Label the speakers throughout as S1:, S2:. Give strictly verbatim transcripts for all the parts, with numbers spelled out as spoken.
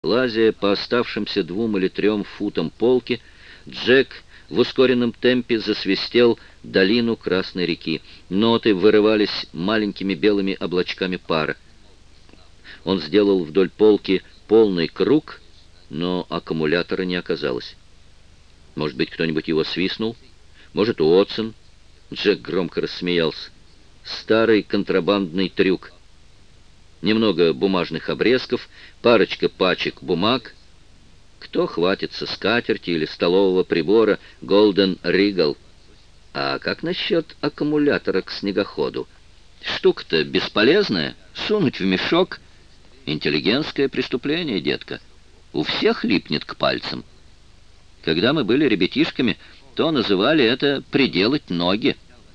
S1: Лазя по оставшимся двум или трем футам полки, Джек в ускоренном темпе засвистел долину Красной реки. Ноты вырывались маленькими белыми облачками пара. Он сделал вдоль полки полный круг, но аккумулятора не оказалось. Может быть, кто-нибудь его свистнул? Может, Уотсон? Джек громко рассмеялся. Старый контрабандный трюк. Немного бумажных обрезков, парочка пачек бумаг. Кто хватится скатерти или столового прибора Golden Regal? А как насчет аккумулятора к снегоходу? Штука-то бесполезная, сунуть в мешок. Интеллигентское преступление, детка. У всех липнет к пальцам. Когда мы были ребятишками, то называли это «приделать ноги».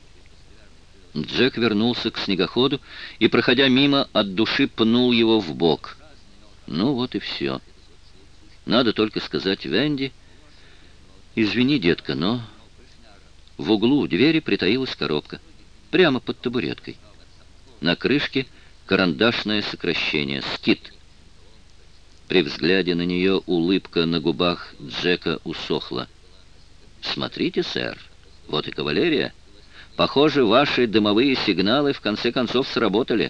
S1: Джек вернулся к снегоходу и, проходя мимо, от души пнул его в бок. Ну вот и все. Надо только сказать Венди: «Извини, детка, но...» В углу у двери притаилась коробка, прямо под табуреткой. На крышке карандашное сокращение «Скит». При взгляде на нее улыбка на губах Джека усохла. «Смотрите, сэр, вот и кавалерия. Похоже, ваши дымовые сигналы в конце концов сработали».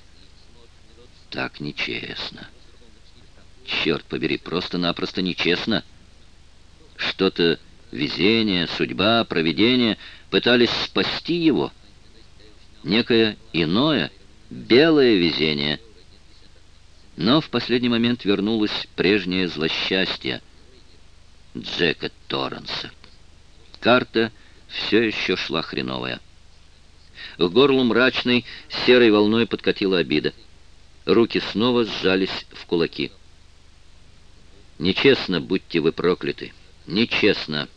S1: Так нечестно. Черт побери, просто-напросто нечестно. Что-то везение, судьба, провидение пытались спасти его. Некое иное, белое везение. Но в последний момент вернулось прежнее злосчастье Джека Торренса. Карта все еще шла хреновая. К горлу мрачной серой волной подкатила обида. Руки снова сжались в кулаки. Нечестно, будьте вы прокляты. Нечестно.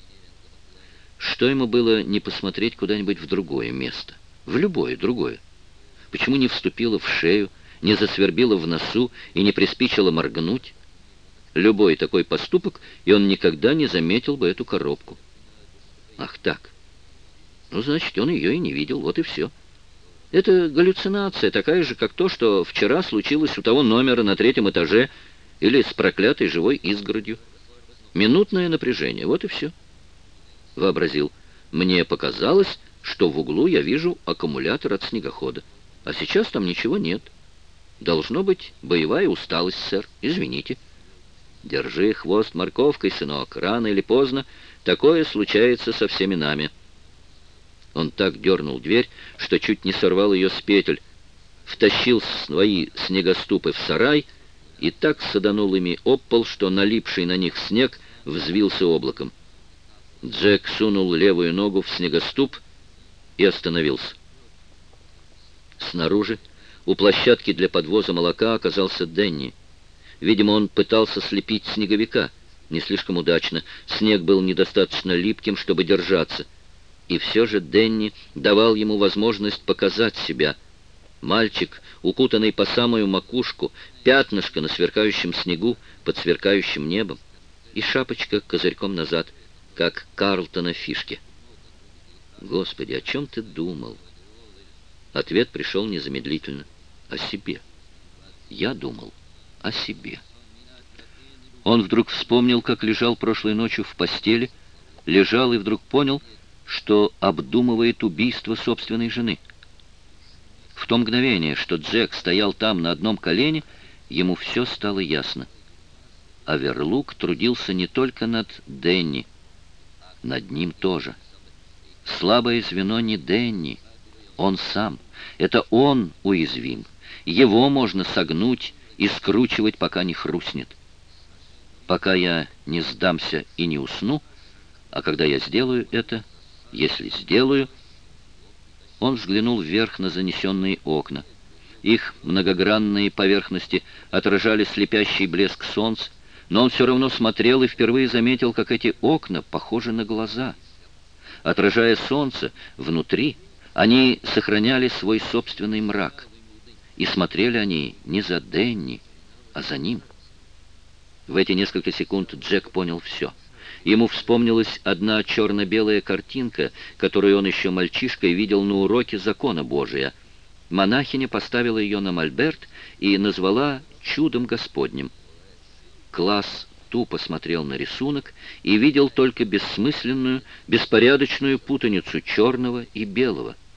S1: Что ему было не посмотреть куда-нибудь в другое место? В любое другое. Почему не вступило в шею, не засвербило в носу и не приспичило моргнуть? Любой такой поступок, и он никогда не заметил бы эту коробку. Ах так. Ну, значит, он ее и не видел, вот и все. Это галлюцинация, такая же, как то, что вчера случилось у того номера на третьем этаже или с проклятой живой изгородью. Минутное напряжение, вот и все. Вообразил. Мне показалось, что в углу я вижу аккумулятор от снегохода. А сейчас там ничего нет. Должно быть боевая усталость, сэр. Извините. Держи хвост морковкой, сынок. Рано или поздно такое случается со всеми нами. Он так дернул дверь, что чуть не сорвал ее с петель, втащил свои снегоступы в сарай и так саданул ими об пол, что налипший на них снег взвился облаком. Джек сунул левую ногу в снегоступ и остановился. Снаружи, у площадки для подвоза молока, оказался Денни. Видимо, он пытался слепить снеговика. Не слишком удачно. Снег был недостаточно липким, чтобы держаться. И все же Денни давал ему возможность показать себя. Мальчик, укутанный по самую макушку, пятнышко на сверкающем снегу под сверкающим небом, и шапочка козырьком назад, как Карлтона фишки. Господи, о чем ты думал? Ответ пришел незамедлительно. О себе. Я думал о себе. Он вдруг вспомнил, как лежал прошлой ночью в постели, лежал и вдруг понял, что обдумывает убийство собственной жены. В то мгновение, что Джек стоял там на одном колене, ему все стало ясно. Оверлук трудился не только над Денни, над ним тоже. Слабое звено не Денни, он сам. Это он уязвим. Его можно согнуть и скручивать, пока не хрустнет. Пока я не сдамся и не усну, а когда я сделаю это, если сделаю... Он взглянул вверх на занесенные окна. Их многогранные поверхности отражали слепящий блеск солнца, но он все равно смотрел и впервые заметил, как эти окна похожи на глаза. Отражая солнце внутри, они сохраняли свой собственный мрак. И смотрели они не за Денни, а за ним. В эти несколько секунд Джек понял все. Ему вспомнилась одна черно-белая картинка, которую он еще мальчишкой видел на уроке закона Божия. Монахиня поставила ее на мольберт и назвала «чудом Господним». Класс тупо смотрел на рисунок и видел только бессмысленную, беспорядочную путаницу черного и белого.